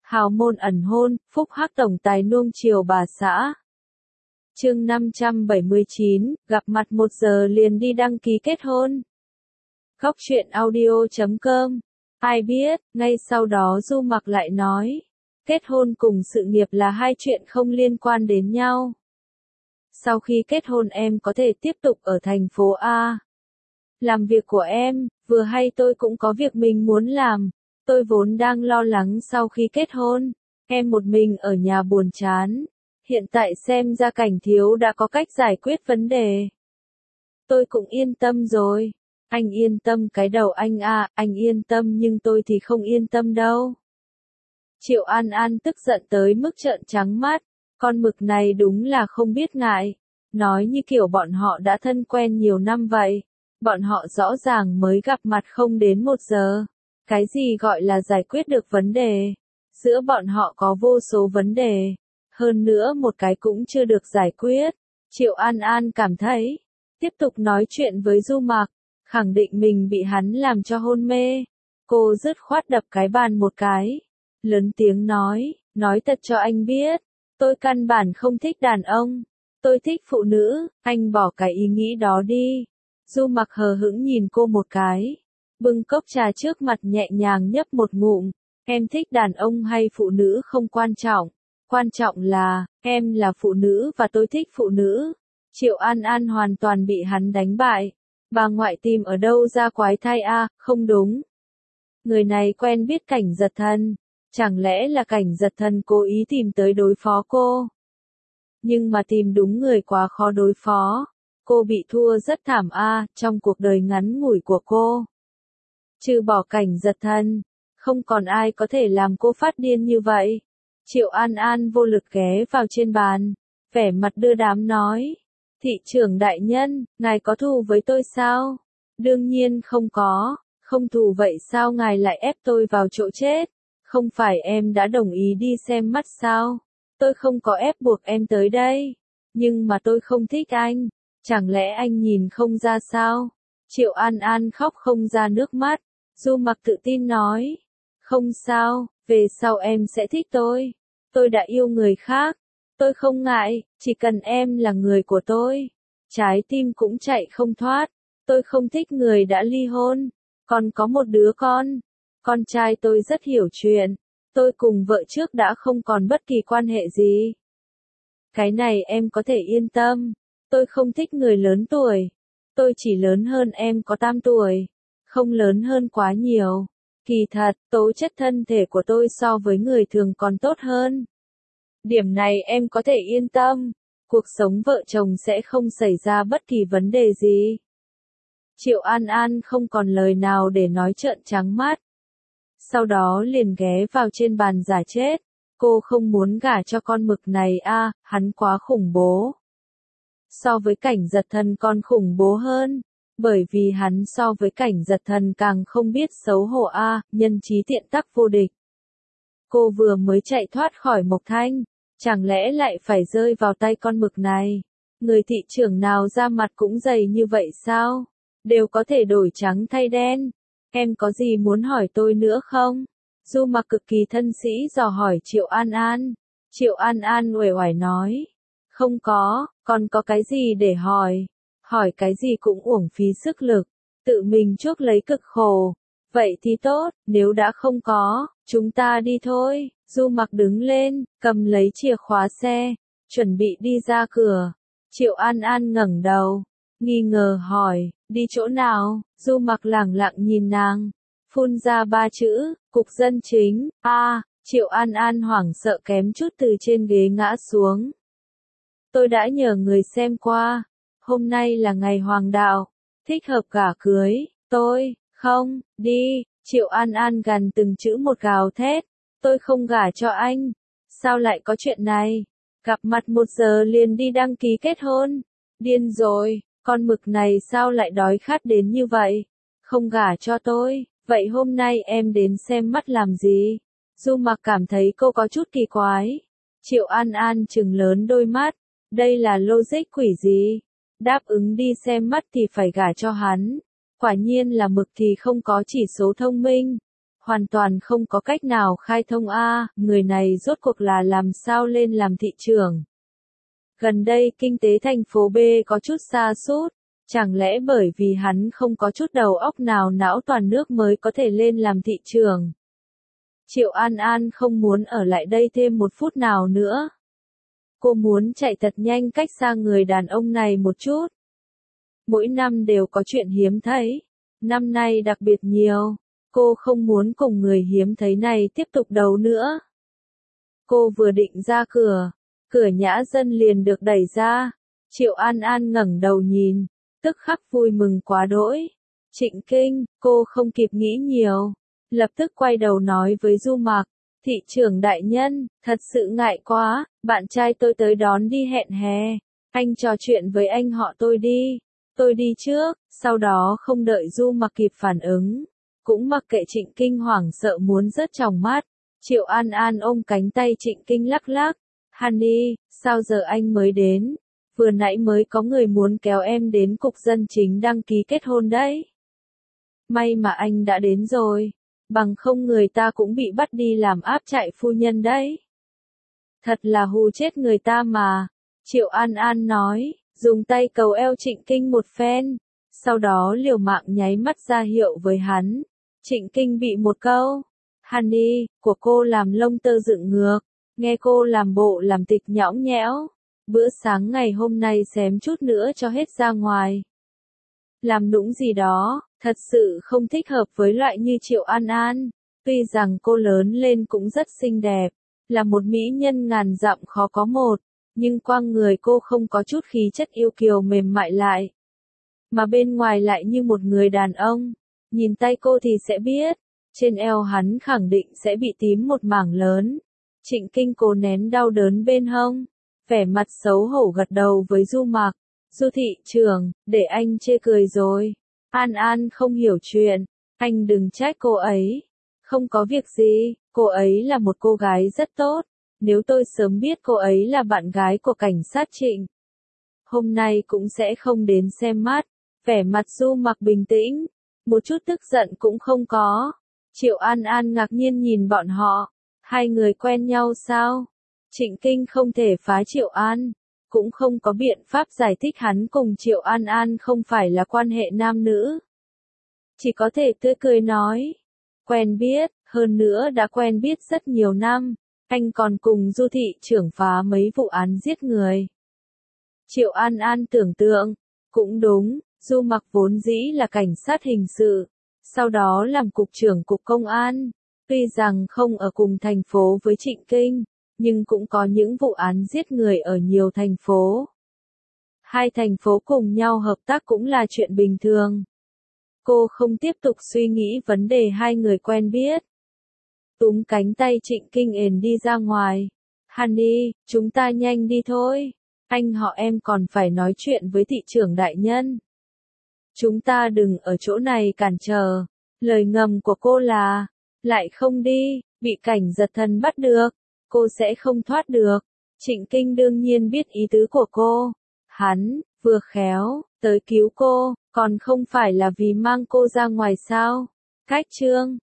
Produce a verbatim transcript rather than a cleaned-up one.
hào môn ẩn hôn, phúc hắc tổng tài nuông chiều bà xã. Chương năm trăm bảy mươi chín, gặp mặt một giờ liền đi đăng ký kết hôn. Góc truyện audio chấm com. Ai biết, ngay sau đó Du Mặc lại nói, kết hôn cùng sự nghiệp là hai chuyện không liên quan đến nhau. Sau khi kết hôn em có thể tiếp tục ở thành phố A. Làm việc của em, vừa hay tôi cũng có việc mình muốn làm. Tôi vốn đang lo lắng sau khi kết hôn, em một mình ở nhà buồn chán. Hiện tại xem ra Cảnh thiếu đã có cách giải quyết vấn đề. Tôi cũng yên tâm rồi. Anh yên tâm cái đầu anh à, anh yên tâm nhưng tôi thì không yên tâm đâu. Triệu An An tức giận tới mức trợn trắng mắt, con mực này đúng là không biết ngại. Nói như kiểu bọn họ đã thân quen nhiều năm vậy. Bọn họ rõ ràng mới gặp mặt không đến một giờ. Cái gì gọi là giải quyết được vấn đề? Giữa bọn họ có vô số vấn đề. Hơn nữa một cái cũng chưa được giải quyết. Triệu An An cảm thấy, tiếp tục nói chuyện với Du Mặc, khẳng định mình bị hắn làm cho hôn mê. Cô dứt khoát đập cái bàn một cái. Lớn tiếng nói, nói thật cho anh biết. Tôi căn bản không thích đàn ông. Tôi thích phụ nữ, anh bỏ cái ý nghĩ đó đi. Du Mặc hờ hững nhìn cô một cái. Bưng cốc trà trước mặt nhẹ nhàng nhấp một ngụm. Em thích đàn ông hay phụ nữ không quan trọng. Quan trọng là, em là phụ nữ và tôi thích phụ nữ. Triệu An An hoàn toàn bị hắn đánh bại. Bà ngoại tìm ở đâu ra quái thai a, à, không đúng. Người này quen biết Cảnh Giật Thần. Chẳng lẽ là Cảnh Giật Thần cố ý tìm tới đối phó cô? Nhưng mà tìm đúng người quá khó đối phó. Cô bị thua rất thảm a, à, trong cuộc đời ngắn ngủi của cô. Trừ bỏ Cảnh Giật Thần, không còn ai có thể làm cô phát điên như vậy. Triệu An An vô lực ghé vào trên bàn, vẻ mặt đưa đám nói. Thị trưởng đại nhân, ngài có thù với tôi sao? Đương nhiên không có, không thù vậy sao ngài lại ép tôi vào chỗ chết? Không phải em đã đồng ý đi xem mắt sao? Tôi không có ép buộc em tới đây. Nhưng mà tôi không thích anh. Chẳng lẽ anh nhìn không ra sao? Triệu An An khóc không ra nước mắt. Du Mặc tự tin nói. Không sao, về sau em sẽ thích tôi. Tôi đã yêu người khác. Tôi không ngại, chỉ cần em là người của tôi. Trái tim cũng chạy không thoát. Tôi không thích người đã ly hôn. Còn có một đứa con. Con trai tôi rất hiểu chuyện. Tôi cùng vợ trước đã không còn bất kỳ quan hệ gì. Cái này em có thể yên tâm. Tôi không thích người lớn tuổi. Tôi chỉ lớn hơn em có tám tuổi. Không lớn hơn quá nhiều. Kỳ thật, tố chất thân thể của tôi so với người thường còn tốt hơn. Điểm này em có thể yên tâm. Cuộc sống vợ chồng sẽ không xảy ra bất kỳ vấn đề gì. Triệu An An không còn lời nào để nói trợn trắng mắt. Sau đó liền ghé vào trên bàn giả chết. Cô không muốn gả cho con mực này a, à, hắn quá khủng bố. So với Cảnh Giật Thần còn khủng bố hơn. Bởi vì hắn so với Cảnh Giật Thần càng không biết xấu hổ a, à, nhân trí tiện tắc vô địch. Cô vừa mới chạy thoát khỏi Mộc Thanh, chẳng lẽ lại phải rơi vào tay con mực này? Người thị trưởng nào ra mặt cũng dày như vậy sao? Đều có thể đổi trắng thay đen. Em có gì muốn hỏi tôi nữa không? Du Mặc cực kỳ thân sĩ dò hỏi Triệu An An. Triệu An An uể oải nói. Không có, còn có cái gì để hỏi? Hỏi cái gì cũng uổng phí sức lực. Tự mình chuốc lấy cực khổ. Vậy thì tốt, nếu đã không có, chúng ta đi thôi. Du Mặc đứng lên, cầm lấy chìa khóa xe, chuẩn bị đi ra cửa. Triệu An An ngẩng đầu, nghi ngờ hỏi, đi chỗ nào? Du Mặc lẳng lặng nhìn nàng, phun ra ba chữ, cục dân chính. A, à, Triệu An An hoảng sợ kém chút từ trên ghế ngã xuống. Tôi đã nhờ người xem qua, hôm nay là ngày hoàng đạo, thích hợp gả cưới, tôi, không, đi. Triệu An An gằn từng chữ một gào thét, tôi không gả cho anh. Sao lại có chuyện này? Gặp mặt một giờ liền đi đăng ký kết hôn. Điên rồi, con mực này sao lại đói khát đến như vậy? Không gả cho tôi, vậy hôm nay em đến xem mắt làm gì? Du Mặc cảm thấy cô có chút kỳ quái. Triệu An An trừng lớn đôi mắt, đây là logic quỷ gì? Đáp ứng đi xem mắt thì phải gả cho hắn. Quả nhiên là mực thì không có chỉ số thông minh. hoàn toàn không có cách nào khai thông a, người này rốt cuộc là làm sao lên làm thị trưởng. Gần đây kinh tế thành phố B có chút sa sút, chẳng lẽ bởi vì hắn không có chút đầu óc nào não toàn nước mới có thể lên làm thị trưởng. Triệu An An không muốn ở lại đây thêm một phút nào nữa. Cô muốn chạy thật nhanh cách xa người đàn ông này một chút. Mỗi năm đều có chuyện hiếm thấy, năm nay đặc biệt nhiều, cô không muốn cùng người hiếm thấy này tiếp tục đấu nữa. Cô vừa định ra cửa, cửa nhã dân liền được đẩy ra, Triệu An An ngẩng đầu nhìn, tức khắc vui mừng quá đỗi. Trịnh Kinh, cô không kịp nghĩ nhiều, lập tức quay đầu nói với Du Mặc, thị trưởng đại nhân, thật sự ngại quá, bạn trai tôi tới đón đi hẹn hè, anh trò chuyện với anh họ tôi đi, tôi đi trước, sau đó không đợi Du Mặc kịp phản ứng, cũng mặc kệ Trịnh Kinh hoảng sợ muốn rớt tròng mắt, Triệu An An ôm cánh tay Trịnh Kinh lắc lắc, Honey, sao giờ anh mới đến, vừa nãy mới có người muốn kéo em đến cục dân chính đăng ký kết hôn đấy. May mà anh đã đến rồi, bằng không người ta cũng bị bắt đi làm áp trại phu nhân đấy. Thật là hù chết người ta mà, Triệu An An nói, dùng tay cầu eo Trịnh Kinh một phen, sau đó liều mạng nháy mắt ra hiệu với hắn. Trịnh Kinh bị một câu, Honey, của cô làm lông tơ dựng ngược, nghe cô làm bộ làm tịch nhõng nhẽo, bữa sáng ngày hôm nay xém chút nữa cho hết ra ngoài. Làm nũng gì đó, thật sự không thích hợp với loại như Triệu An An, tuy rằng cô lớn lên cũng rất xinh đẹp, là một mỹ nhân ngàn dặm khó có một, nhưng quang người cô không có chút khí chất yêu kiều mềm mại lại. Mà bên ngoài lại như một người đàn ông, nhìn tay cô thì sẽ biết, trên eo hắn khẳng định sẽ bị tím một mảng lớn. Trịnh Kinh cố nén đau đớn bên hông, vẻ mặt xấu hổ gật đầu với Du Mặc, Du thị trưởng, để anh chê cười rồi. An An không hiểu chuyện, anh đừng trách cô ấy. Không có việc gì, cô ấy là một cô gái rất tốt, nếu tôi sớm biết cô ấy là bạn gái của cảnh sát Trịnh, hôm nay cũng sẽ không đến xem mắt. Vẻ mặt Du Mặc bình tĩnh, một chút tức giận cũng không có. Triệu An An ngạc nhiên nhìn bọn họ, hai người quen nhau sao? Trịnh Kinh không thể phá Triệu An, cũng không có biện pháp giải thích hắn cùng Triệu An An không phải là quan hệ nam nữ. Chỉ có thể tươi cười nói, quen biết, hơn nữa đã quen biết rất nhiều năm, anh còn cùng Du thị trưởng phá mấy vụ án giết người. Triệu An An tưởng tượng, cũng đúng, Du Mặc vốn dĩ là cảnh sát hình sự, sau đó làm cục trưởng cục công an, tuy rằng không ở cùng thành phố với Trịnh Kinh, nhưng cũng có những vụ án giết người ở nhiều thành phố. Hai thành phố cùng nhau hợp tác cũng là chuyện bình thường. Cô không tiếp tục suy nghĩ vấn đề hai người quen biết. Túm cánh tay Trịnh Kinh ền đi ra ngoài. Honey, chúng ta nhanh đi thôi. Anh họ em còn phải nói chuyện với thị trưởng đại nhân. Chúng ta đừng ở chỗ này cản trở. Lời ngầm của cô là, lại không đi, bị cảnh giật thần bắt được, cô sẽ không thoát được. Trịnh Kinh đương nhiên biết ý tứ của cô. Hắn, vừa khéo, tới cứu cô, còn không phải là vì mang cô ra ngoài sao. Cách chương